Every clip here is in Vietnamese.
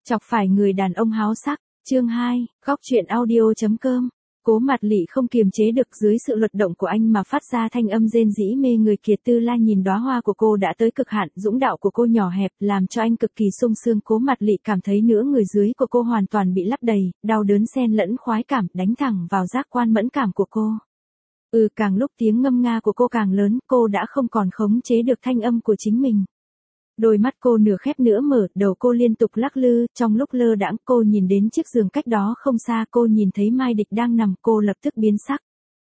Chọc phải người đàn ông háo sắc, chương 2, góc truyện audio.com. Cố Mạt Lị không kiềm chế được dưới sự luật động của anh mà phát ra thanh âm rên rỉ mê người. Kiệt Tư La nhìn đóa hoa của cô đã tới cực hạn, dũng đạo của cô nhỏ hẹp làm cho anh cực kỳ sung sướng. Cố Mạt Lị cảm thấy nửa người dưới của cô hoàn toàn bị lấp đầy, đau đớn xen lẫn khoái cảm đánh thẳng vào giác quan mẫn cảm của cô. Càng lúc tiếng ngâm nga của cô càng lớn, cô đã không còn khống chế được thanh âm của chính mình. Đôi mắt cô nửa khép nửa mở, đầu cô liên tục lắc lư, trong lúc lơ đãng cô nhìn đến chiếc giường cách đó không xa, cô nhìn thấy Mai Địch đang nằm, cô lập tức biến sắc.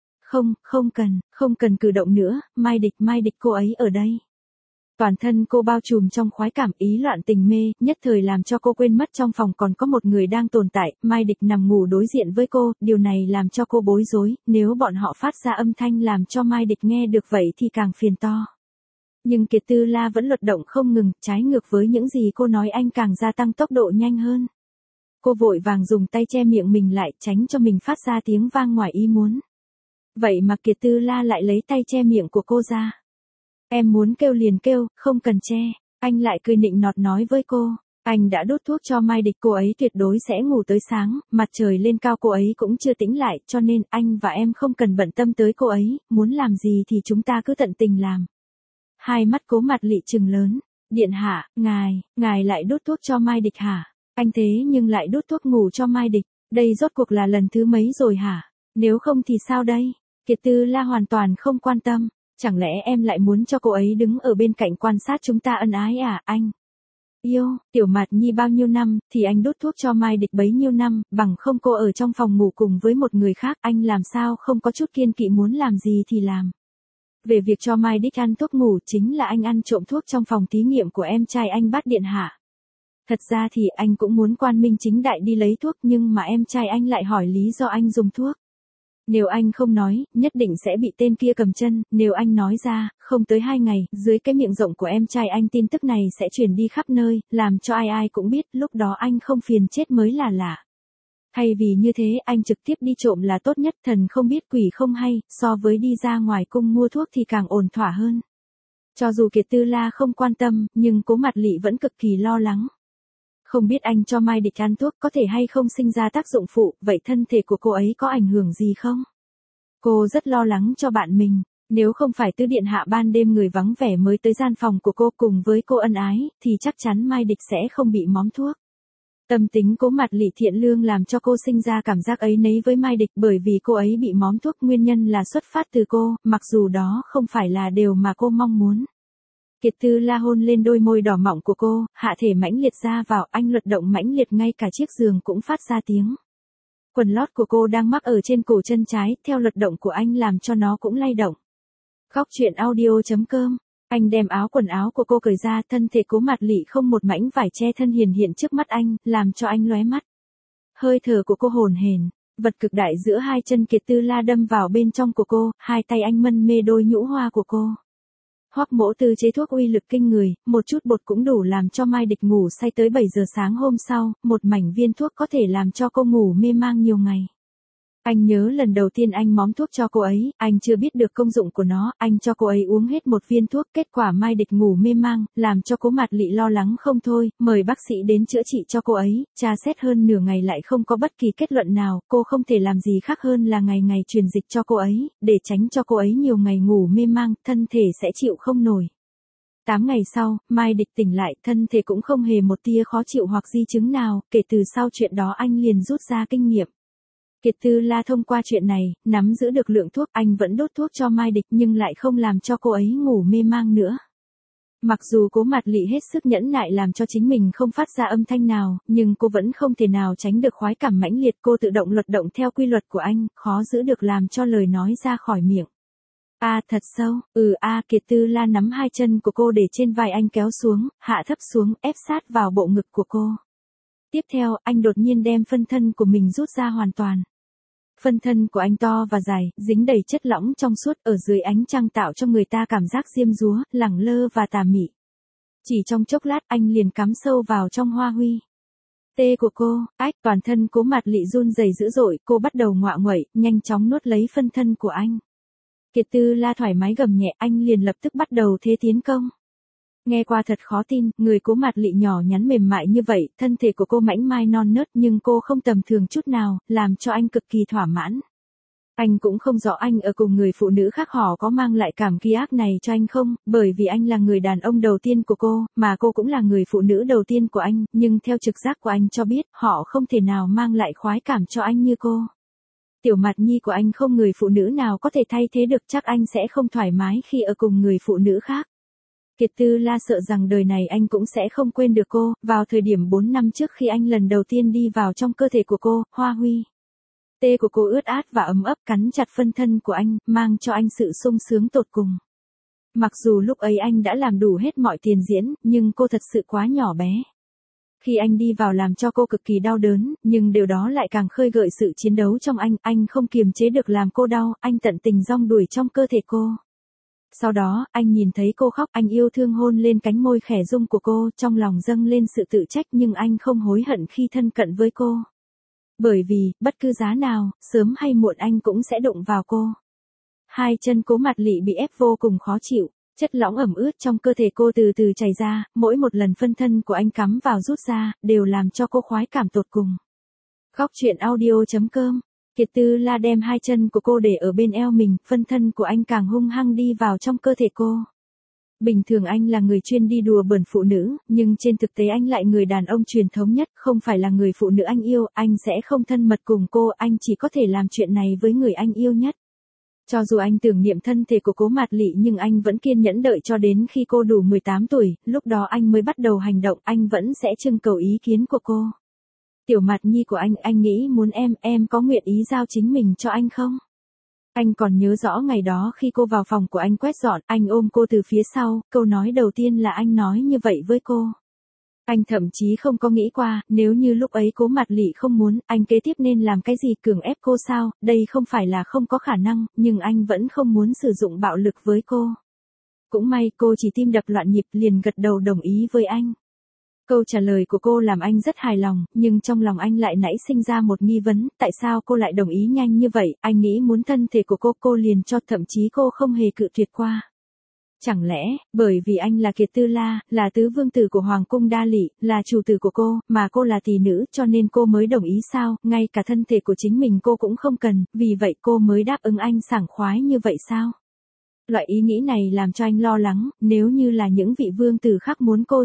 Không cần cử động nữa, Mai Địch cô ấy ở đây. Toàn thân cô bao trùm trong khoái cảm, ý loạn tình mê, nhất thời làm cho cô quên mất trong phòng còn có một người đang tồn tại. Mai Địch nằm ngủ đối diện với cô, điều này làm cho cô bối rối, nếu bọn họ phát ra âm thanh làm cho Mai Địch nghe được vậy thì càng phiền to. Nhưng Kiệt Tư La vẫn luật động không ngừng, trái ngược với những gì cô nói, anh càng gia tăng tốc độ nhanh hơn. Cô vội vàng dùng tay che miệng mình lại, tránh cho mình phát ra tiếng vang ngoài ý muốn. Vậy mà Kiệt Tư La lại lấy tay che miệng của cô ra. Em muốn kêu liền kêu, không cần che. Anh lại cười nịnh nọt nói với cô. Anh đã đút thuốc cho Mai Địch, cô ấy tuyệt đối sẽ ngủ tới sáng, mặt trời lên cao cô ấy cũng chưa tỉnh lại, cho nên anh và em không cần bận tâm tới cô ấy, muốn làm gì thì chúng ta cứ tận tình làm. Hai mắt Cố Mạt Lị trừng lớn. Điện hạ, ngài lại đút thuốc cho Mai Địch hả? Anh thế nhưng lại đút thuốc ngủ cho Mai Địch, đây rốt cuộc là lần thứ mấy rồi hả? Nếu không thì sao đây? Kiệt Tư La hoàn toàn không quan tâm. Chẳng lẽ em lại muốn cho cô ấy đứng ở bên cạnh quan sát chúng ta ân ái à? Anh yêu Tiểu Mạt Nhi bao nhiêu năm thì anh đút thuốc cho Mai Địch bấy nhiêu năm, bằng không cô ở trong phòng ngủ cùng với một người khác, anh làm sao không có chút kiêng kỵ, muốn làm gì thì làm. Về việc cho Mai Địch ăn thuốc ngủ, chính là anh ăn trộm thuốc trong phòng thí nghiệm của em trai anh Bát điện hạ. Thật ra thì anh cũng muốn quang minh chính đại đi lấy thuốc, nhưng mà em trai anh lại hỏi lý do anh dùng thuốc. Nếu anh không nói, nhất định sẽ bị tên kia cầm chân, nếu anh nói ra, không tới 2 ngày, dưới cái miệng rộng của em trai anh tin tức này sẽ truyền đi khắp nơi, làm cho ai ai cũng biết, lúc đó anh không phiền chết mới là lạ. Thay vì như thế, anh trực tiếp đi trộm là tốt nhất, thần không biết quỷ không hay, so với đi ra ngoài cung mua thuốc thì càng ổn thỏa hơn. Cho dù Kiệt Tư La không quan tâm, nhưng Cố Mạt Lị vẫn cực kỳ lo lắng. Không biết anh cho Mai Địch ăn thuốc có thể hay không sinh ra tác dụng phụ, vậy thân thể của cô ấy có ảnh hưởng gì không? Cô rất lo lắng cho bạn mình, nếu không phải Tứ điện hạ ban đêm người vắng vẻ mới tới gian phòng của cô cùng với cô ân ái, thì chắc chắn Mai Địch sẽ không bị móm thuốc. Tâm tính Cố Mạt Lị thiện lương làm cho cô sinh ra cảm giác ấy nấy với Mai Địch, bởi vì cô ấy bị móm thuốc nguyên nhân là xuất phát từ cô, mặc dù đó không phải là điều mà cô mong muốn. Kiệt Tư La hôn lên đôi môi đỏ mọng của cô, hạ thể mãnh liệt ra vào, anh luật động mãnh liệt, ngay cả chiếc giường cũng phát ra tiếng. Quần lót của cô đang mắc ở trên cổ chân trái, theo luật động của anh làm cho nó cũng lay động. Góc truyện audio.com. Anh đem áo quần áo của cô cởi ra, thân thể Cố Mạt Lị không một mảnh vải che thân hiển hiện trước mắt anh, làm cho anh lóe mắt. Hơi thở của cô hồn hển, vật cực đại giữa hai chân Kiệt Tư La đâm vào bên trong của cô, hai tay anh mân mê đôi nhũ hoa của cô. Hoắc Mỗ Tư chế thuốc uy lực kinh người, một chút bột cũng đủ làm cho Mai Địch ngủ say tới 7 giờ sáng hôm sau, một mảnh viên thuốc có thể làm cho cô ngủ mê mang nhiều ngày. Anh nhớ lần đầu tiên anh móm thuốc cho cô ấy, anh chưa biết được công dụng của nó, anh cho cô ấy uống hết một viên thuốc, kết quả Mai Địch ngủ mê mang, làm cho Cố Mạt Lị lo lắng không thôi, mời bác sĩ đến chữa trị cho cô ấy, tra xét hơn nửa ngày lại không có bất kỳ kết luận nào, cô không thể làm gì khác hơn là ngày ngày truyền dịch cho cô ấy, để tránh cho cô ấy nhiều ngày ngủ mê mang, thân thể sẽ chịu không nổi. 8 ngày sau, Mai Địch tỉnh lại, thân thể cũng không hề một tia khó chịu hoặc di chứng nào, kể từ sau chuyện đó anh liền rút ra kinh nghiệm. Kiệt Tư La thông qua chuyện này, nắm giữ được lượng thuốc, anh vẫn đốt thuốc cho Mai Địch nhưng lại không làm cho cô ấy ngủ mê mang nữa. Mặc dù Cố Mạt Lị hết sức nhẫn nại làm cho chính mình không phát ra âm thanh nào, nhưng cô vẫn không thể nào tránh được khoái cảm mãnh liệt, cô tự động luật động theo quy luật của anh, khó giữ được làm cho lời nói ra khỏi miệng. Thật sâu, Kiệt Tư La nắm hai chân của cô để trên vai anh kéo xuống, hạ thấp xuống, ép sát vào bộ ngực của cô. Tiếp theo, anh đột nhiên đem phân thân của mình rút ra hoàn toàn. Phân thân của anh to và dài, dính đầy chất lỏng trong suốt, ở dưới ánh trăng tạo cho người ta cảm giác diêm dúa, lẳng lơ và tà mị. Chỉ trong chốc lát anh liền cắm sâu vào trong hoa huy tê của cô, toàn thân Cố Mạt Lị run rẩy dữ dội, cô bắt đầu ngoạ nguậy, nhanh chóng nuốt lấy phân thân của anh. Kiệt Tư La thoải mái gầm nhẹ, anh liền lập tức bắt đầu thế tiến công. Nghe qua thật khó tin, người Cố Mạt Lị nhỏ nhắn mềm mại như vậy, thân thể của cô mảnh mai non nớt nhưng cô không tầm thường chút nào, làm cho anh cực kỳ thỏa mãn. Anh cũng không rõ anh ở cùng người phụ nữ khác họ có mang lại cảm ghi ác này cho anh không, bởi vì anh là người đàn ông đầu tiên của cô, mà cô cũng là người phụ nữ đầu tiên của anh, nhưng theo trực giác của anh cho biết, họ không thể nào mang lại khoái cảm cho anh như cô. Tiểu Mạt Nhi của anh không người phụ nữ nào có thể thay thế được, chắc anh sẽ không thoải mái khi ở cùng người phụ nữ khác. Kiệt Tư La sợ rằng đời này anh cũng sẽ không quên được cô, vào thời điểm 4 năm trước khi anh lần đầu tiên đi vào trong cơ thể của cô, Hoa Huy. Tê của cô ướt át và ấm ấp cắn chặt phân thân của anh, mang cho anh sự sung sướng tột cùng. Mặc dù lúc ấy anh đã làm đủ hết mọi tiền diễn, nhưng cô thật sự quá nhỏ bé. Khi anh đi vào làm cho cô cực kỳ đau đớn, nhưng điều đó lại càng khơi gợi sự chiến đấu trong anh không kiềm chế được làm cô đau, anh tận tình rong đuổi trong cơ thể cô. Sau đó, anh nhìn thấy cô khóc, anh yêu thương hôn lên cánh môi khẽ rung của cô, trong lòng dâng lên sự tự trách nhưng anh không hối hận khi thân cận với cô. Bởi vì, bất cứ giá nào, sớm hay muộn anh cũng sẽ đụng vào cô. Hai chân Cố Mạt Lị bị ép vô cùng khó chịu, chất lỏng ẩm ướt trong cơ thể cô từ từ chảy ra, mỗi một lần phân thân của anh cắm vào rút ra, đều làm cho cô khoái cảm tột cùng. Góc truyện audio.com. Kiệt Tư La đem hai chân của cô để ở bên eo mình, phân thân của anh càng hung hăng đi vào trong cơ thể cô. Bình thường anh là người chuyên đi đùa bỡn phụ nữ, nhưng trên thực tế anh lại người đàn ông truyền thống nhất, không phải là người phụ nữ anh yêu, anh sẽ không thân mật cùng cô, anh chỉ có thể làm chuyện này với người anh yêu nhất. Cho dù anh tưởng niệm thân thể của Cố Mạt Lị nhưng anh vẫn kiên nhẫn đợi cho đến khi cô đủ 18 tuổi, lúc đó anh mới bắt đầu hành động, anh vẫn sẽ trưng cầu ý kiến của cô. Tiểu Mạt Nhi của anh nghĩ muốn em có nguyện ý giao chính mình cho anh không? Anh còn nhớ rõ ngày đó khi cô vào phòng của anh quét dọn, anh ôm cô từ phía sau, câu nói đầu tiên là anh nói như vậy với cô. Anh thậm chí không có nghĩ qua, nếu như lúc ấy Cố Mạt Lị không muốn, anh kế tiếp nên làm cái gì, cưỡng ép cô sao, đây không phải là không có khả năng, nhưng anh vẫn không muốn sử dụng bạo lực với cô. Cũng may cô chỉ tim đập loạn nhịp liền gật đầu đồng ý với anh. Câu trả lời của cô làm anh rất hài lòng, nhưng trong lòng anh lại nảy sinh ra một nghi vấn, tại sao cô lại đồng ý nhanh như vậy, anh nghĩ muốn thân thể của cô liền cho, thậm chí cô không hề cự tuyệt qua. Chẳng lẽ, bởi vì anh là Kiệt Tư La, là tứ vương tử của Hoàng cung Đa Lị, là chủ tử của cô, mà cô là tỷ nữ, cho nên cô mới đồng ý sao, ngay cả thân thể của chính mình cô cũng không cần, vì vậy cô mới đáp ứng anh sảng khoái như vậy sao? Loại ý nghĩ này làm cho anh lo lắng, nếu như là những vị vương tử khác muốn cô,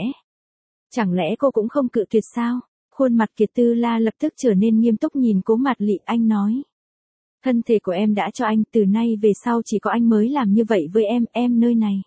Chẳng lẽ cô cũng không cự tuyệt sao? Khuôn mặt Kiệt Tư La lập tức trở nên nghiêm túc nhìn Cố Mạt Lị, anh nói. Thân thể của em đã cho anh, từ nay về sau chỉ có anh mới làm như vậy với em nơi này.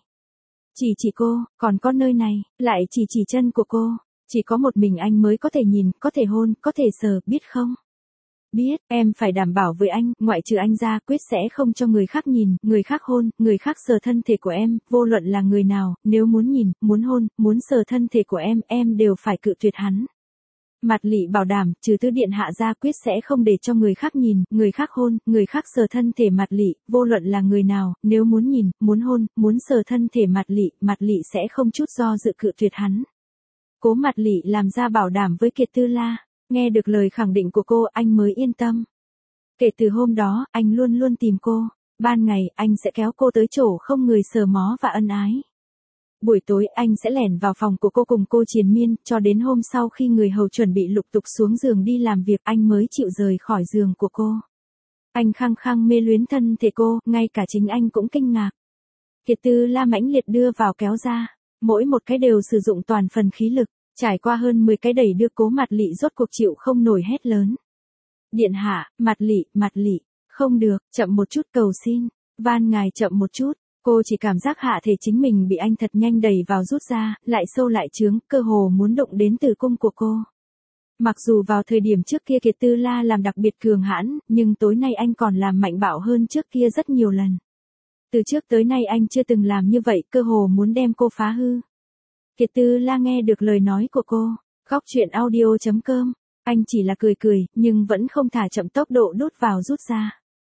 Chỉ cô, còn có nơi này, lại chỉ chân của cô, chỉ có một mình anh mới có thể nhìn, có thể hôn, có thể sờ, biết không? Biết, em phải đảm bảo với anh, ngoại trừ anh ra, quyết sẽ không cho người khác nhìn, người khác hôn, người khác sờ thân thể của em, vô luận là người nào, nếu muốn nhìn, muốn hôn, muốn sờ thân thể của em đều phải cự tuyệt hắn. Mạt Lị bảo đảm, trừ Tứ điện hạ ra, quyết sẽ không để cho người khác nhìn, người khác hôn, người khác sờ thân thể Mạt Lị, vô luận là người nào, nếu muốn nhìn, muốn hôn, muốn sờ thân thể Mạt Lị sẽ không chút do dự cự tuyệt hắn. Cố Mạt Lị làm ra bảo đảm với Kiệt Tư La. Nghe được lời khẳng định của cô, anh mới yên tâm. Kể từ hôm đó, anh luôn luôn tìm cô. Ban ngày, anh sẽ kéo cô tới chỗ không người sờ mó và ân ái. Buổi tối, anh sẽ lẻn vào phòng của cô cùng cô triền miên, cho đến hôm sau khi người hầu chuẩn bị lục tục xuống giường đi làm việc, anh mới chịu rời khỏi giường của cô. Anh khăng khăng mê luyến thân thể cô, ngay cả chính anh cũng kinh ngạc. Kiệt Tư La mãnh liệt đưa vào kéo ra, mỗi một cái đều sử dụng toàn phần khí lực. Trải qua hơn 10 cái đẩy đưa, Cố Mạt Lị rốt cuộc chịu không nổi, hét lớn. Điện hạ, Mạt Lị, không được, chậm một chút, cầu xin, van ngài chậm một chút. Cô chỉ cảm giác hạ thể chính mình bị anh thật nhanh đẩy vào rút ra, lại sâu lại trướng, cơ hồ muốn đụng đến tử cung của cô. Mặc dù vào thời điểm trước kia Kiệt Tư La làm đặc biệt cường hãn, nhưng tối nay anh còn làm mạnh bạo hơn trước kia rất nhiều lần. Từ trước tới nay anh chưa từng làm như vậy, cơ hồ muốn đem cô phá hư. Kiệt Tư La nghe được lời nói của cô, góc truyện audio.com, anh chỉ là cười, nhưng vẫn không thả chậm tốc độ đút vào rút ra.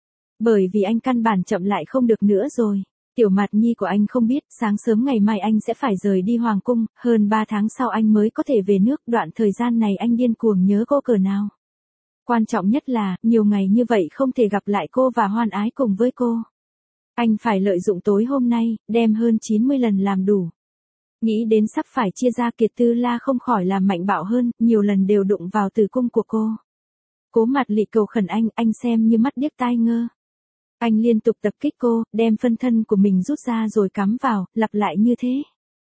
Bởi vì anh căn bản chậm lại không được nữa rồi. Tiểu Mạt Nhi của anh không biết, sáng sớm ngày mai anh sẽ phải rời đi Hoàng cung, hơn 3 tháng sau anh mới có thể về nước, đoạn thời gian này anh điên cuồng nhớ cô cỡ nào. Quan trọng nhất là, nhiều ngày như vậy không thể gặp lại cô và hoan ái cùng với cô. Anh phải lợi dụng tối hôm nay, đem hơn 90 lần làm đủ. Nghĩ đến sắp phải chia ra Kiệt Tư La không khỏi làm mạnh bạo hơn, nhiều lần đều đụng vào tử cung của cô. Cố Mạt Lị cầu khẩn anh xem như mắt điếc tai ngơ. Anh liên tục tập kích cô, đem phân thân của mình rút ra rồi cắm vào, lặp lại như thế.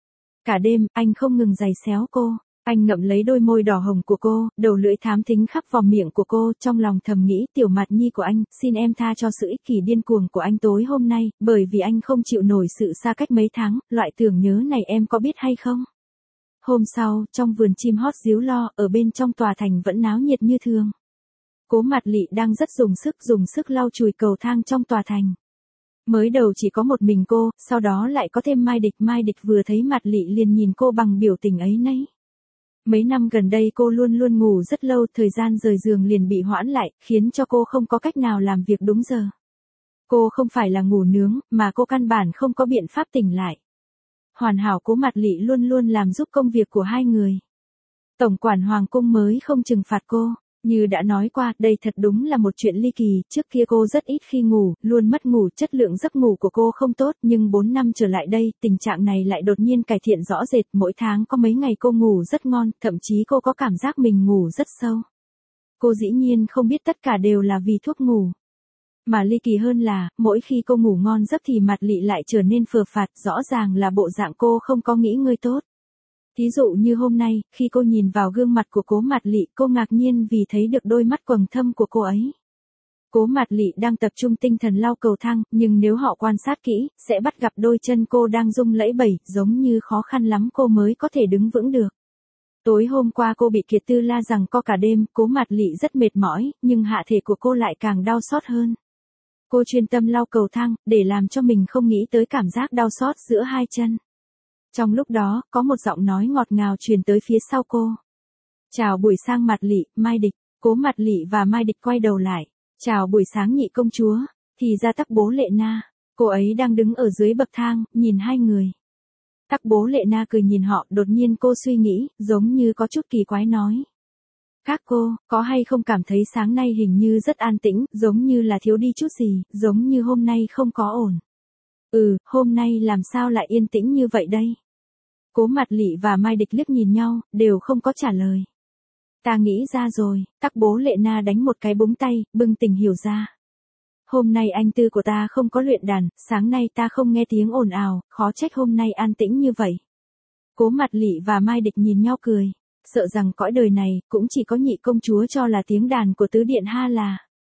Cả đêm, anh không ngừng giày xéo cô. Anh ngậm lấy đôi môi đỏ hồng của cô, đầu lưỡi thám thính khắp vòng miệng của cô, trong lòng thầm nghĩ tiểu Mạt Nhi của anh, xin em tha cho sự ích kỷ điên cuồng của anh tối hôm nay, bởi vì anh không chịu nổi sự xa cách mấy tháng, loại tưởng nhớ này em có biết hay không? Hôm sau, trong vườn chim hót ríu lo, ở bên trong tòa thành vẫn náo nhiệt như thường. Cố Mạt Lị đang rất dùng sức lau chùi cầu thang trong tòa thành. Mới đầu chỉ có một mình cô, sau đó lại có thêm Mai Địch vừa thấy Mạt Lị liền nhìn cô bằng biểu tình ấy nấy. Mấy năm gần đây cô luôn luôn ngủ rất lâu, thời gian rời giường liền bị hoãn lại, khiến cho cô không có cách nào làm việc đúng giờ. Cô không phải là ngủ nướng, mà cô căn bản không có biện pháp tỉnh lại. Hoàn hảo Cố Mạt Lị luôn luôn làm giúp công việc của hai người. Tổng quản Hoàng cung mới không trừng phạt cô. Như đã nói qua, đây thật đúng là một chuyện ly kỳ, trước kia cô rất ít khi ngủ, luôn mất ngủ, chất lượng giấc ngủ của cô không tốt, nhưng 4 năm trở lại đây, tình trạng này lại đột nhiên cải thiện rõ rệt, mỗi tháng có mấy ngày cô ngủ rất ngon, thậm chí cô có cảm giác mình ngủ rất sâu. Cô dĩ nhiên không biết tất cả đều là vì thuốc ngủ. Mà ly kỳ hơn là, mỗi khi cô ngủ ngon giấc thì Mạt Lị lại trở nên phờ phạt, rõ ràng là bộ dạng cô không có nghỉ ngơi tốt. Thí dụ như hôm nay, khi cô nhìn vào gương mặt của Cố Mạt Lị, cô ngạc nhiên vì thấy được đôi mắt quầng thâm của cô ấy. Cố Mạt Lị đang tập trung tinh thần lau cầu thang, nhưng nếu họ quan sát kỹ, sẽ bắt gặp đôi chân cô đang rung lẫy bẩy, giống như khó khăn lắm cô mới có thể đứng vững được. Tối hôm qua cô bị Kiệt Tư La giằng co cả đêm, Cố Mạt Lị rất mệt mỏi, nhưng hạ thể của cô lại càng đau xót hơn. Cô chuyên tâm lau cầu thang, để làm cho mình không nghĩ tới cảm giác đau xót giữa hai chân. Trong lúc đó, có một giọng nói ngọt ngào truyền tới phía sau cô. Chào buổi sáng Mạt Lị, Mai Địch. Cố Mạt Lị và Mai Địch quay đầu lại. Chào buổi sáng nhị công chúa. Thì ra Tắc Bố Lệ Na. Cô ấy đang đứng ở dưới bậc thang, nhìn hai người. Tắc Bố Lệ Na cười nhìn họ, đột nhiên cô suy nghĩ, giống như có chút kỳ quái nói. Các cô, có hay không cảm thấy sáng nay hình như rất an tĩnh, giống như là thiếu đi chút gì, giống như hôm nay không có ổn. Hôm nay làm sao lại yên tĩnh như vậy đây? Cố Mạt Lị và Mai Địch liếc nhìn nhau, đều không có trả lời. Ta nghĩ ra rồi, Tắc Bố Lệ Na đánh một cái búng tay, bừng tỉnh hiểu ra. Hôm nay anh tư của ta không có luyện đàn, sáng nay ta không nghe tiếng ồn ào, khó trách hôm nay an tĩnh như vậy. Cố Mạt Lị và Mai Địch nhìn nhau cười, sợ rằng cõi đời này, cũng chỉ có nhị công chúa cho là tiếng đàn của tứ điện ha là.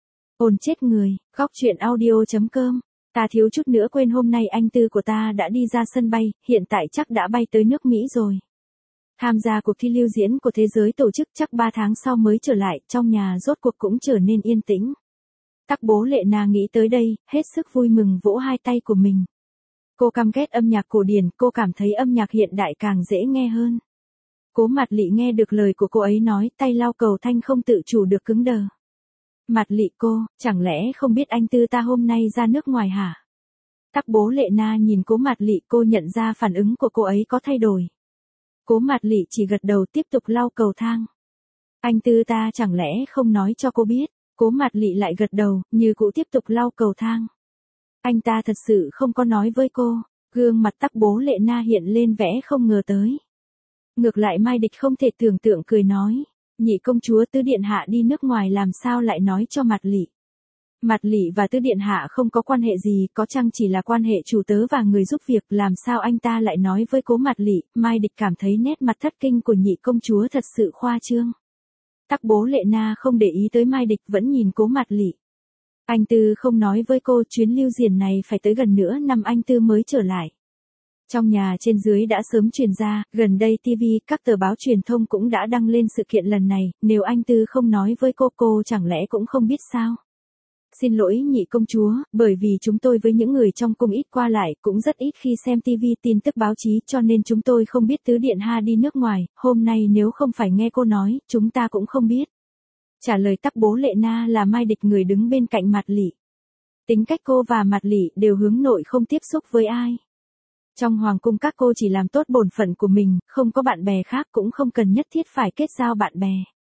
Ồn chết người, góc truyện audio.com. Ta thiếu chút nữa quên hôm nay anh tư của ta đã đi ra sân bay, hiện tại chắc đã bay tới nước Mỹ rồi. Tham gia cuộc thi lưu diễn của thế giới tổ chức chắc 3 tháng sau mới trở lại, trong nhà rốt cuộc cũng trở nên yên tĩnh. Tắc Bố Lệ Na nghĩ tới đây, hết sức vui mừng vỗ hai tay của mình. Cô căm ghét âm nhạc cổ điển, cô cảm thấy âm nhạc hiện đại càng dễ nghe hơn. Cố Mạt Lị nghe được lời của cô ấy nói, tay lau cầu thanh không tự chủ được cứng đờ. Mạt Lị cô, chẳng lẽ không biết anh tư ta hôm nay ra nước ngoài hả? Tắc Bố Lệ Na nhìn Cố Mạt Lị, cô nhận ra phản ứng của cô ấy có thay đổi. Cố Mạt Lị chỉ gật đầu tiếp tục lau cầu thang. Anh tư ta chẳng lẽ không nói cho cô biết? Cố Mạt Lị lại gật đầu, như cũ tiếp tục lau cầu thang. Anh ta thật sự không có nói với cô. Gương mặt Tắc Bố Lệ Na hiện lên vẻ không ngờ tới. Ngược lại Mai Địch không thể tưởng tượng cười nói. Nhị công chúa tứ điện hạ đi nước ngoài làm sao lại nói cho Mạt Lị. Mạt Lị và tứ điện hạ không có quan hệ gì, có chăng chỉ là quan hệ chủ tớ và người giúp việc, làm sao anh ta lại nói với Cố Mạt Lị. Mai Địch cảm thấy nét mặt thất kinh của nhị công chúa thật sự khoa trương. Tắc Bố Lệ Na không để ý tới Mai Địch, vẫn nhìn Cố Mạt Lị. Anh tư không nói với cô chuyến lưu diễn này phải tới gần nửa năm anh tư mới trở lại. Trong nhà trên dưới đã sớm truyền ra, gần đây TV, các tờ báo truyền thông cũng đã đăng lên sự kiện lần này, nếu anh tư không nói với cô chẳng lẽ cũng không biết sao? Xin lỗi nhị công chúa, bởi vì chúng tôi với những người trong cung ít qua lại, cũng rất ít khi xem TV tin tức báo chí cho nên chúng tôi không biết tứ điện ha đi nước ngoài, hôm nay nếu không phải nghe cô nói, chúng ta cũng không biết. Trả lời Tắc Bố Lệ Na là Mai Địch người đứng bên cạnh Mạt Lị. Tính cách cô và Mạt Lị đều hướng nội không tiếp xúc với ai. Trong hoàng cung các cô chỉ làm tốt bổn phận của mình, không có bạn bè khác cũng không cần nhất thiết phải kết giao bạn bè.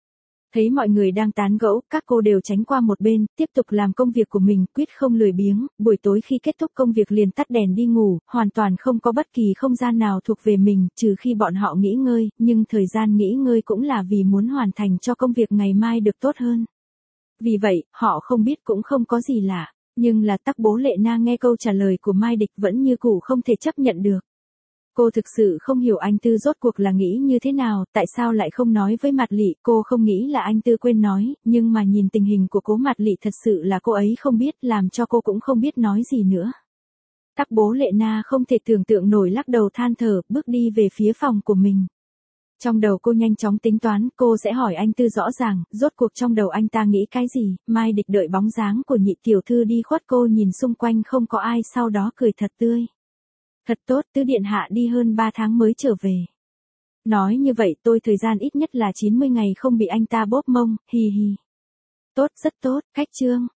Thấy mọi người đang tán gẫu, các cô đều tránh qua một bên, tiếp tục làm công việc của mình, quyết không lười biếng, buổi tối khi kết thúc công việc liền tắt đèn đi ngủ, hoàn toàn không có bất kỳ không gian nào thuộc về mình, trừ khi bọn họ nghỉ ngơi, nhưng thời gian nghỉ ngơi cũng là vì muốn hoàn thành cho công việc ngày mai được tốt hơn. Vì vậy, họ không biết cũng không có gì lạ, nhưng là Tắc Bố Lệ Na nghe câu trả lời của Mai Địch vẫn như cũ không thể chấp nhận được. Cô thực sự không hiểu anh Tư rốt cuộc là nghĩ như thế nào, tại sao lại không nói với Mạt Lị, cô không nghĩ là anh Tư quên nói, nhưng mà nhìn tình hình của Cố Mạt Lị thật sự là cô ấy không biết, làm cho cô cũng không biết nói gì nữa. Tắc Bố Lệ Na không thể tưởng tượng nổi, lắc đầu than thở, bước đi về phía phòng của mình. Trong đầu cô nhanh chóng tính toán, cô sẽ hỏi anh Tư rõ ràng, rốt cuộc trong đầu anh ta nghĩ cái gì. Mai Địch đợi bóng dáng của nhị tiểu thư đi khuất, cô nhìn xung quanh không có ai, sau đó cười thật tươi. Thật tốt, Tứ điện hạ đi hơn 3 tháng mới trở về. Nói như vậy tôi thời gian ít nhất là 90 ngày không bị anh ta bóp mông, hì hì. Tốt, rất tốt, khách trương.